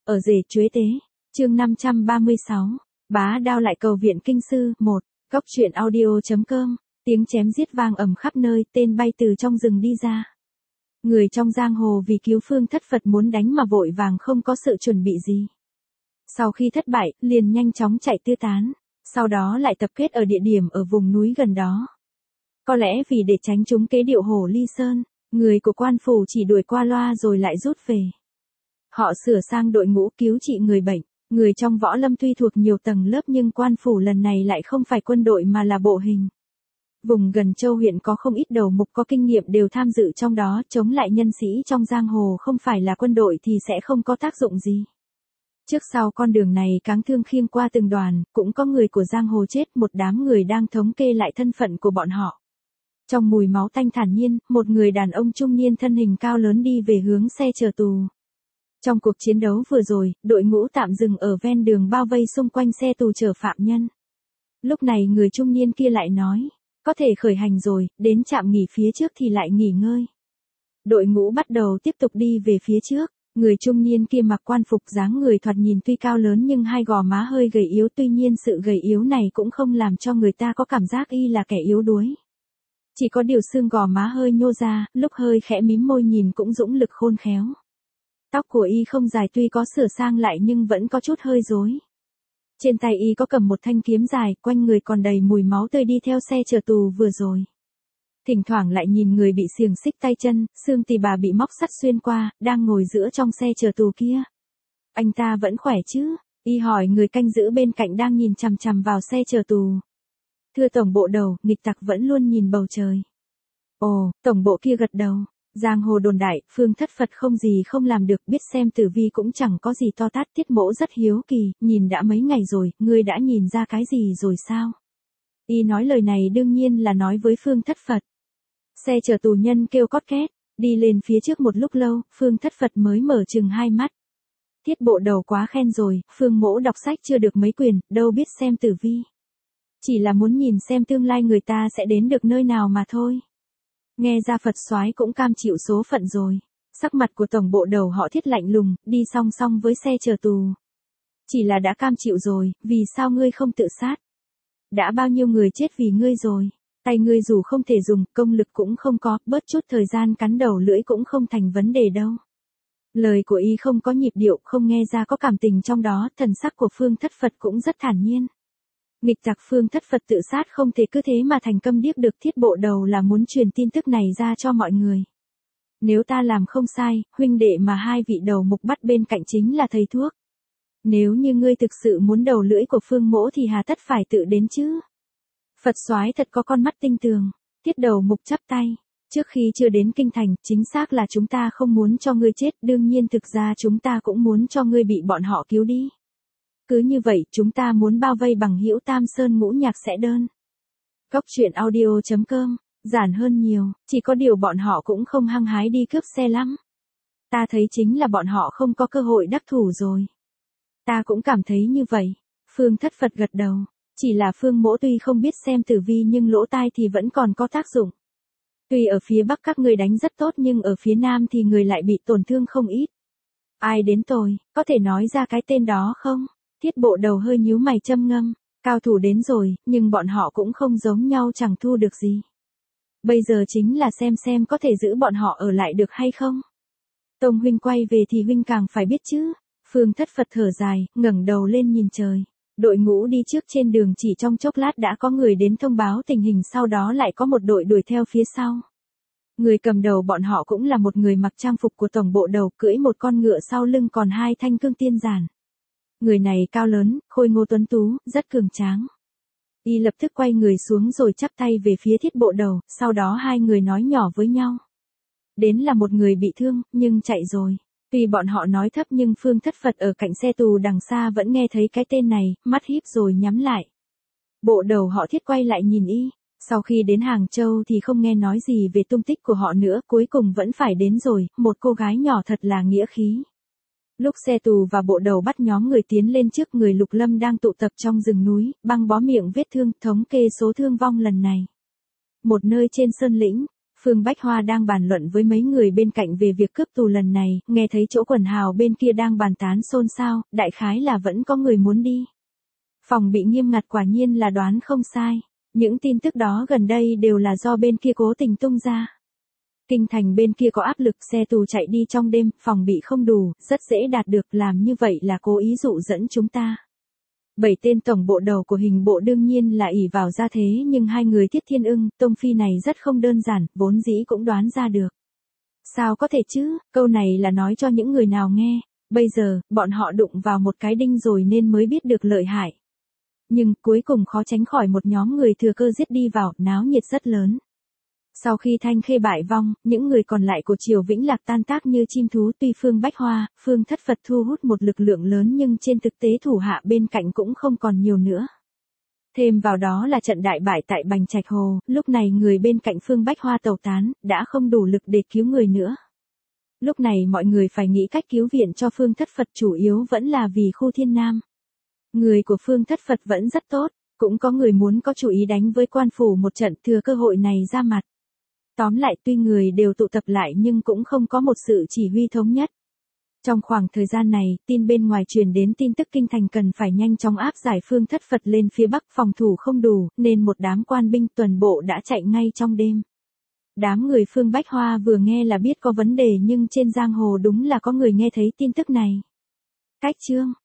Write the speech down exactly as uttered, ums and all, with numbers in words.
Ở rể chuế tế, chương năm trăm ba mươi sáu, bá đao lại cầu viện kinh sư, một, góc truyện audio.com, tiếng chém giết vang ầm khắp nơi, tên bay từ trong rừng đi ra. Người trong giang hồ vì cứu Phương Thất Phật muốn đánh mà vội vàng không có sự chuẩn bị gì. Sau khi thất bại, liền nhanh chóng chạy tứ tán, sau đó lại tập kết ở địa điểm ở vùng núi gần đó. Có lẽ vì để tránh chúng kế điệu hổ ly sơn, người của quan phủ chỉ đuổi qua loa rồi lại rút về. Họ sửa sang đội ngũ cứu trị người bệnh, người trong võ lâm tuy thuộc nhiều tầng lớp nhưng quan phủ lần này lại không phải quân đội mà là bộ hình. Vùng gần Châu huyện có không ít đầu mục có kinh nghiệm đều tham dự trong đó, chống lại nhân sĩ trong giang hồ không phải là quân đội thì sẽ không có tác dụng gì. Trước sau con đường này cáng thương khiêng qua từng đoàn, cũng có người của giang hồ chết, một đám người đang thống kê lại thân phận của bọn họ. Trong mùi máu tanh thản nhiên, một người đàn ông trung niên thân hình cao lớn đi về hướng xe chở tù. Trong cuộc chiến đấu vừa rồi, đội ngũ tạm dừng ở ven đường bao vây xung quanh xe tù chở phạm nhân. Lúc này người trung niên kia lại nói, có thể khởi hành rồi, đến trạm nghỉ phía trước thì lại nghỉ ngơi. Đội ngũ bắt đầu tiếp tục đi về phía trước, người trung niên kia mặc quan phục dáng người thoạt nhìn tuy cao lớn nhưng hai gò má hơi gầy yếu, tuy nhiên sự gầy yếu này cũng không làm cho người ta có cảm giác y là kẻ yếu đuối. Chỉ có điều xương gò má hơi nhô ra, lúc hơi khẽ mím môi nhìn cũng dũng lực khôn khéo. Tóc của y không dài tuy có sửa sang lại nhưng vẫn có chút hơi rối. Trên tay y có cầm một thanh kiếm dài, quanh người còn đầy mùi máu tươi đi theo xe chở tù vừa rồi. Thỉnh thoảng lại nhìn người bị xiềng xích tay chân, xương tỳ bà bị móc sắt xuyên qua, đang ngồi giữa trong xe chở tù kia. Anh ta vẫn khỏe chứ? Y hỏi người canh giữ bên cạnh đang nhìn chằm chằm vào xe chở tù. Thưa tổng bộ đầu, nghịch tặc vẫn luôn nhìn bầu trời. Ồ, tổng bộ kia gật đầu. Giang hồ đồn đại, Phương Thất Phật không gì không làm được, biết xem tử vi cũng chẳng có gì to tát. Tiết Mỗ rất hiếu kỳ, nhìn đã mấy ngày rồi, ngươi đã nhìn ra cái gì rồi sao? Y nói lời này đương nhiên là nói với Phương Thất Phật. Xe chở tù nhân kêu cót két, đi lên phía trước một lúc lâu, Phương Thất Phật mới mở chừng hai mắt. Tiết bộ đầu quá khen rồi, Phương Mỗ đọc sách chưa được mấy quyển, đâu biết xem tử vi. Chỉ là muốn nhìn xem tương lai người ta sẽ đến được nơi nào mà thôi. Nghe ra Phật soái cũng cam chịu số phận rồi. Sắc mặt của tổng bộ đầu họ Thiết lạnh lùng, đi song song với xe chở tù. Chỉ là đã cam chịu rồi, vì sao ngươi không tự sát? Đã bao nhiêu người chết vì ngươi rồi. Tay ngươi dù không thể dùng, công lực cũng không có, bớt chút thời gian cắn đầu lưỡi cũng không thành vấn đề đâu. Lời của y không có nhịp điệu, không nghe ra có cảm tình trong đó, thần sắc của Phương Thất Phật cũng rất thản nhiên. Nghịch tặc Phương Thất Phật tự sát không thể cứ thế mà thành câm điếc được. Thiết bộ đầu là muốn truyền tin tức này ra cho mọi người. Nếu ta làm không sai, huynh đệ mà hai vị đầu mục bắt bên cạnh chính là thầy thuốc. Nếu như ngươi thực sự muốn đầu lưỡi của Phương Mỗ thì hà tất phải tự đến chứ. Phật soái thật có con mắt tinh tường. Thiết đầu mục chắp tay. Trước khi chưa đến kinh thành, chính xác là chúng ta không muốn cho ngươi chết, đương nhiên thực ra chúng ta cũng muốn cho ngươi bị bọn họ cứu đi. Cứ như vậy, chúng ta muốn bao vây bằng hữu Tam Sơn ngũ nhạc sẽ đơn. Góc truyện audio.com, giản hơn nhiều, chỉ có điều bọn họ cũng không hăng hái đi cướp xe lắm. Ta thấy chính là bọn họ không có cơ hội đắc thủ rồi. Ta cũng cảm thấy như vậy. Phương Thất Phật gật đầu. Chỉ là Phương Mỗ tuy không biết xem tử vi nhưng lỗ tai thì vẫn còn có tác dụng. Tuy ở phía Bắc các người đánh rất tốt nhưng ở phía Nam thì người lại bị tổn thương không ít. Ai đến tôi, có thể nói ra cái tên đó không? Thiết bộ đầu hơi nhíu mày châm ngâm, cao thủ đến rồi, nhưng bọn họ cũng không giống nhau, chẳng thu được gì. Bây giờ chính là xem xem có thể giữ bọn họ ở lại được hay không. Tông huynh quay về thì huynh càng phải biết chứ. Phương Thất Phật thở dài, ngẩng đầu lên nhìn trời. Đội ngũ đi trước trên đường chỉ trong chốc lát đã có người đến thông báo tình hình, sau đó lại có một đội đuổi theo phía sau. Người cầm đầu bọn họ cũng là một người mặc trang phục của tổng bộ đầu, cưỡi một con ngựa sau lưng còn hai thanh cương tiên giản. Người này cao lớn, khôi ngô tuấn tú, rất cường tráng. Y lập tức quay người xuống rồi chắp tay về phía thiết bộ đầu, sau đó hai người nói nhỏ với nhau. Đến là một người bị thương, nhưng chạy rồi. Tuy bọn họ nói thấp nhưng Phương Thất Phật ở cạnh xe tù đằng xa vẫn nghe thấy cái tên này, mắt híp rồi nhắm lại. Bộ đầu họ Thiết quay lại nhìn y. Sau khi đến Hàng Châu thì không nghe nói gì về tung tích của họ nữa, cuối cùng vẫn phải đến rồi, một cô gái nhỏ thật là nghĩa khí. Lúc xe tù và bộ đầu bắt nhóm người tiến lên trước người Lục Lâm đang tụ tập trong rừng núi, băng bó miệng vết thương, thống kê số thương vong lần này. Một nơi trên sơn lĩnh, Phương Bách Hoa đang bàn luận với mấy người bên cạnh về việc cướp tù lần này, nghe thấy chỗ quần hào bên kia đang bàn tán xôn xao, đại khái là vẫn có người muốn đi. Phòng bị nghiêm ngặt quả nhiên là đoán không sai. Những tin tức đó gần đây đều là do bên kia cố tình tung ra. Kinh thành bên kia có áp lực, xe tù chạy đi trong đêm, phòng bị không đủ, rất dễ đạt được, làm như vậy là cố ý dụ dẫn chúng ta. Bảy tên tổng bộ đầu của hình bộ đương nhiên là ỷ vào gia thế, nhưng hai người Tiết Thiên Ưng, Tông Phi này rất không đơn giản, vốn dĩ cũng đoán ra được. Sao có thể chứ, câu này là nói cho những người nào nghe, bây giờ, bọn họ đụng vào một cái đinh rồi nên mới biết được lợi hại. Nhưng, cuối cùng khó tránh khỏi một nhóm người thừa cơ giết đi vào, náo nhiệt rất lớn. Sau khi Thanh Khê bại vong, những người còn lại của Triều Vĩnh Lạc tan tác như chim thú, tuy Phương Bách Hoa, Phương Thất Phật thu hút một lực lượng lớn nhưng trên thực tế thủ hạ bên cạnh cũng không còn nhiều nữa. Thêm vào đó là trận đại bại tại Bành Trạch Hồ, lúc này người bên cạnh Phương Bách Hoa tẩu tán, đã không đủ lực để cứu người nữa. Lúc này mọi người phải nghĩ cách cứu viện cho Phương Thất Phật, chủ yếu vẫn là vì khu Thiên Nam. Người của Phương Thất Phật vẫn rất tốt, cũng có người muốn có chủ ý đánh với quan phủ một trận, thừa cơ hội này ra mặt. Tóm lại tuy người đều tụ tập lại nhưng cũng không có một sự chỉ huy thống nhất. Trong khoảng thời gian này, tin bên ngoài truyền đến tin tức kinh thành cần phải nhanh chóng áp giải Phương Thất Phật lên phía bắc, phòng thủ không đủ, nên một đám quan binh tuần bộ đã chạy ngay trong đêm. Đám người Phương Bách Hoa vừa nghe là biết có vấn đề, nhưng trên giang hồ đúng là có người nghe thấy tin tức này. Cách chương